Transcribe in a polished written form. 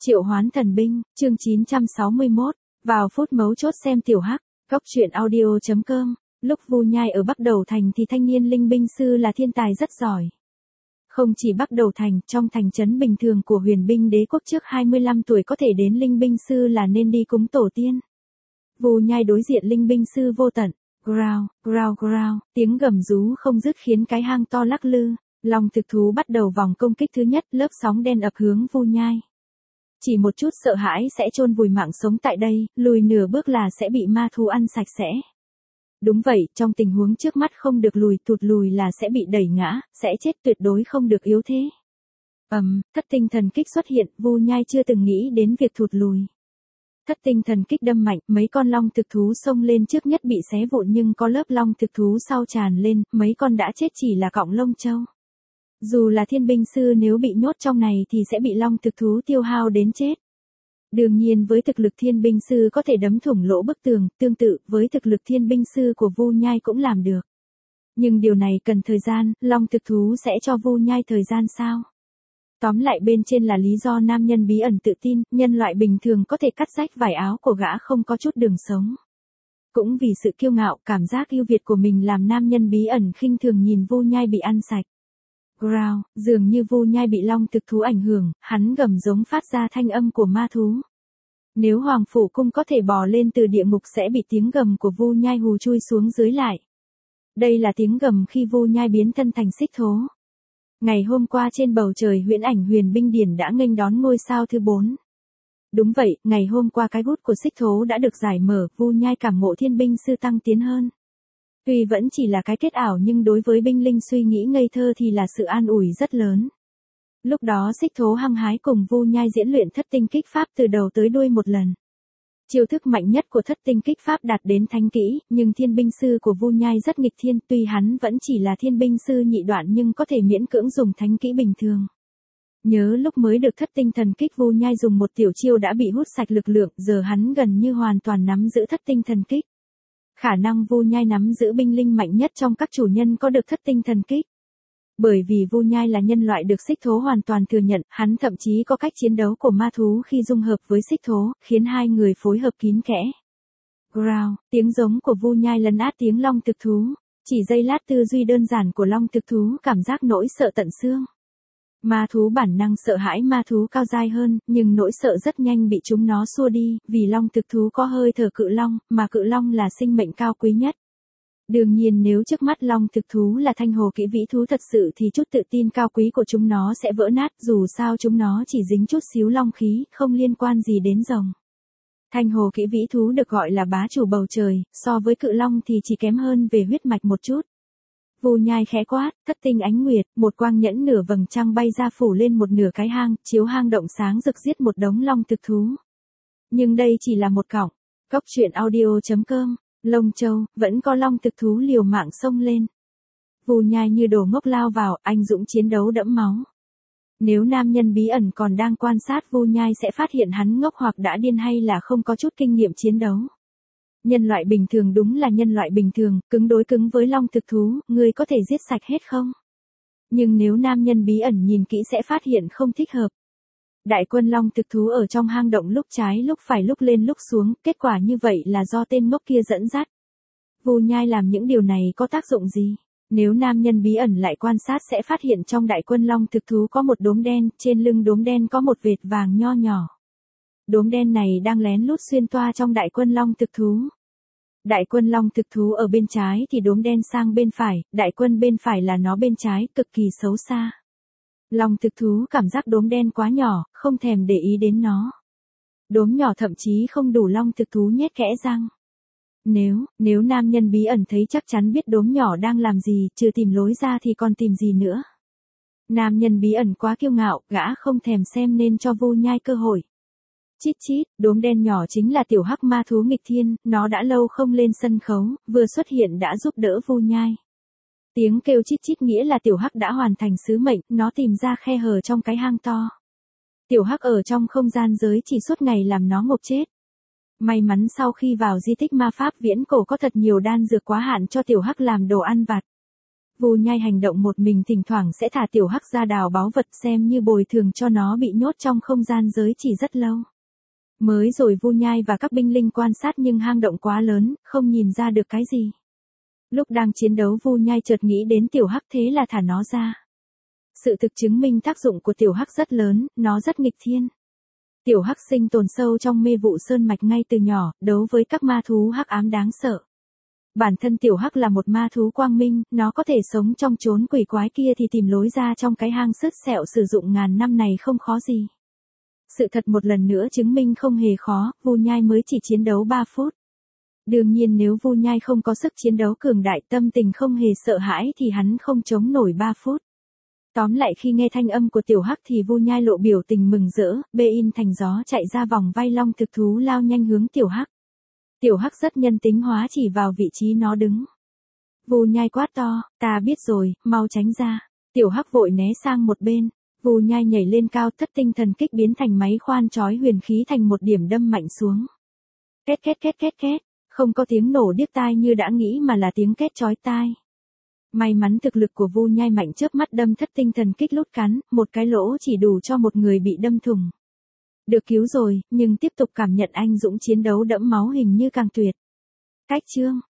Triệu hoán thần binh, chương 961, vào phút mấu chốt xem tiểu hắc, góc truyện audio.com, lúc Vu Nhai ở Bắc Đầu Thành thì thanh niên linh binh sư là thiên tài rất giỏi. Không chỉ Bắc Đầu Thành, trong thành trấn bình thường của huyền binh đế quốc trước 25 tuổi có thể đến linh binh sư là nên đi cúng tổ tiên. Vu Nhai đối diện linh binh sư vô tận, growl, growl growl, tiếng gầm rú không dứt khiến cái hang to lắc lư, long thực thú bắt đầu vòng công kích thứ nhất, lớp sóng đen ập hướng Vu Nhai. Chỉ một chút sợ hãi sẽ chôn vùi mạng sống tại đây, lùi nửa bước là sẽ bị ma thú ăn sạch sẽ. Đúng vậy, trong tình huống trước mắt không được lùi, tụt lùi là sẽ bị đẩy ngã, sẽ chết, tuyệt đối không được yếu thế. Thất tinh thần kích xuất hiện, Vu Nhai chưa từng nghĩ đến việc thụt lùi. Thất tinh thần kích đâm mạnh, mấy con long thực thú xông lên trước nhất bị xé vụn nhưng có lớp long thực thú sau tràn lên, mấy con đã chết chỉ là cọng lông châu. Dù là thiên binh sư nếu bị nhốt trong này thì sẽ bị long thực thú tiêu hao đến chết. Đương nhiên với thực lực thiên binh sư có thể đấm thủng lỗ bức tường, tương tự với thực lực thiên binh sư của Vu Nhai cũng làm được. Nhưng điều này cần thời gian, long thực thú sẽ cho Vu Nhai thời gian sao? Tóm lại bên trên là lý do nam nhân bí ẩn tự tin, nhân loại bình thường có thể cắt rách vải áo của gã không có chút đường sống. Cũng vì sự kiêu ngạo, cảm giác ưu việt của mình làm nam nhân bí ẩn khinh thường nhìn Vu Nhai bị ăn sạch. Growl, dường như Vu Nhai bị long thực thú ảnh hưởng, hắn gầm giống phát ra thanh âm của ma thú. Nếu Hoàng Phủ Cung có thể bò lên từ địa ngục sẽ bị tiếng gầm của Vu Nhai hù chui xuống dưới lại. Đây là tiếng gầm khi Vu Nhai biến thân thành xích thố. Ngày hôm qua trên bầu trời huyễn ảnh huyền binh điển đã nghênh đón ngôi sao thứ 4. Đúng vậy, ngày hôm qua cái bút của xích thố đã được giải mở, Vu Nhai cảm ngộ thiên binh sư tăng tiến hơn. Tuy vẫn chỉ là cái kết ảo nhưng đối với binh linh suy nghĩ ngây thơ thì là sự an ủi rất lớn. Lúc đó xích thố hăng hái cùng Vu Nhai diễn luyện thất tinh kích pháp từ đầu tới đuôi một lần. Chiêu thức mạnh nhất của thất tinh kích pháp đạt đến thánh kỹ, nhưng thiên binh sư của Vu Nhai rất nghịch thiên, tuy hắn vẫn chỉ là thiên binh sư nhị đoạn nhưng có thể miễn cưỡng dùng thánh kỹ bình thường. Nhớ lúc mới được thất tinh thần kích Vu Nhai dùng một tiểu chiêu đã bị hút sạch lực lượng, giờ hắn gần như hoàn toàn nắm giữ thất tinh thần kích. Khả năng Vu Nhai nắm giữ binh linh mạnh nhất trong các chủ nhân có được thất tinh thần kích. Bởi vì Vu Nhai là nhân loại được xích thố hoàn toàn thừa nhận, hắn thậm chí có cách chiến đấu của ma thú khi dung hợp với xích thố, khiến hai người phối hợp kín kẽ. Growl, tiếng giống của Vu Nhai lấn át tiếng long thực thú. Chỉ giây lát tư duy đơn giản của long thực thú cảm giác nỗi sợ tận xương. Ma thú bản năng sợ hãi ma thú cao dai hơn, nhưng nỗi sợ rất nhanh bị chúng nó xua đi, vì long thực thú có hơi thở cự long, mà cự long là sinh mệnh cao quý nhất. Đương nhiên nếu trước mắt long thực thú là thanh hồ kỹ vĩ thú thật sự thì chút tự tin cao quý của chúng nó sẽ vỡ nát, dù sao chúng nó chỉ dính chút xíu long khí, không liên quan gì đến rồng. Thanh hồ kỹ vĩ thú được gọi là bá chủ bầu trời, so với cự long thì chỉ kém hơn về huyết mạch một chút. Vu Nhai khẽ quát, thất tinh ánh nguyệt, một quang nhẫn nửa vầng trăng bay ra phủ lên một nửa cái hang, chiếu hang động sáng rực giết một đống long thực thú. Nhưng đây chỉ là một cọng. Góc truyện audio.com, Lông Châu, vẫn có long thực thú liều mạng xông lên. Vu Nhai như đồ ngốc lao vào, anh dũng chiến đấu đẫm máu. Nếu nam nhân bí ẩn còn đang quan sát Vu Nhai sẽ phát hiện hắn ngốc hoặc đã điên hay là không có chút kinh nghiệm chiến đấu. Nhân loại bình thường đúng là nhân loại bình thường, cứng đối cứng với long thực thú, người có thể giết sạch hết không? Nhưng nếu nam nhân bí ẩn nhìn kỹ sẽ phát hiện không thích hợp. Đại quân long thực thú ở trong hang động lúc trái lúc phải lúc lên lúc xuống, kết quả như vậy là do tên ngốc kia dẫn dắt. Vu Nhai làm những điều này có tác dụng gì? Nếu nam nhân bí ẩn lại quan sát sẽ phát hiện trong đại quân long thực thú có một đốm đen, trên lưng đốm đen có một vệt vàng nho nhỏ. Đốm đen này đang lén lút xuyên toa trong đại quân long thực thú. Đại quân long thực thú ở bên trái thì đốm đen sang bên phải, đại quân bên phải là nó bên trái, cực kỳ xấu xa. Long thực thú cảm giác đốm đen quá nhỏ, không thèm để ý đến nó. Đốm nhỏ thậm chí không đủ long thực thú nhét kẽ răng. Nếu nam nhân bí ẩn thấy chắc chắn biết đốm nhỏ đang làm gì, trừ tìm lối ra thì còn tìm gì nữa. Nam nhân bí ẩn quá kiêu ngạo, gã không thèm xem nên cho Vu Nhai cơ hội. Chít chít, đốm đen nhỏ chính là tiểu hắc ma thú nghịch thiên, nó đã lâu không lên sân khấu, vừa xuất hiện đã giúp đỡ Vu Nhai. Tiếng kêu chít chít nghĩa là tiểu hắc đã hoàn thành sứ mệnh, nó tìm ra khe hở trong cái hang to. Tiểu hắc ở trong không gian giới chỉ suốt ngày làm nó ngộp chết. May mắn sau khi vào di tích ma pháp viễn cổ có thật nhiều đan dược quá hạn cho tiểu hắc làm đồ ăn vặt. Vu Nhai hành động một mình, thỉnh thoảng sẽ thả Tiểu Hắc ra đào báu vật xem như bồi thường cho nó bị nhốt trong không gian giới chỉ rất lâu. Mới rồi Vu Nhai và các binh linh quan sát nhưng hang động quá lớn, không nhìn ra được cái gì. Lúc đang chiến đấu Vu Nhai chợt nghĩ đến Tiểu Hắc, thế là thả nó ra. Sự thực chứng minh tác dụng của Tiểu Hắc rất lớn, nó rất nghịch thiên. Tiểu Hắc sinh tồn sâu trong mê vụ sơn mạch ngay từ nhỏ, đấu với các ma thú hắc ám đáng sợ. Bản thân Tiểu Hắc là một ma thú quang minh, nó có thể sống trong chốn quỷ quái kia thì tìm lối ra trong cái hang sứt sẹo sử dụng ngàn năm này không khó gì. Sự thật một lần nữa chứng minh không hề khó, Vu Nhai mới chỉ chiến đấu 3 phút. Đương nhiên nếu Vu Nhai không có sức chiến đấu cường đại, tâm tình không hề sợ hãi thì hắn không chống nổi 3 phút. Tóm lại khi nghe thanh âm của Tiểu Hắc thì Vu Nhai lộ biểu tình mừng rỡ, bê in thành gió chạy ra vòng vây long thực thú lao nhanh hướng Tiểu Hắc. Tiểu Hắc rất nhân tính hóa chỉ vào vị trí nó đứng. Vu Nhai quát to, ta biết rồi, mau tránh ra. Tiểu Hắc vội né sang một bên. Vu Nhai nhảy lên cao, thất tinh thần kích biến thành máy khoan chói huyền khí thành một điểm đâm mạnh xuống. Két két két két két, không có tiếng nổ điếc tai như đã nghĩ mà là tiếng két chói tai. May mắn thực lực của Vu Nhai mạnh, chớp mắt đâm thất tinh thần kích lút cắn, một cái lỗ chỉ đủ cho một người bị đâm thủng. Được cứu rồi, nhưng tiếp tục cảm nhận anh dũng chiến đấu đẫm máu hình như càng tuyệt. Cách chương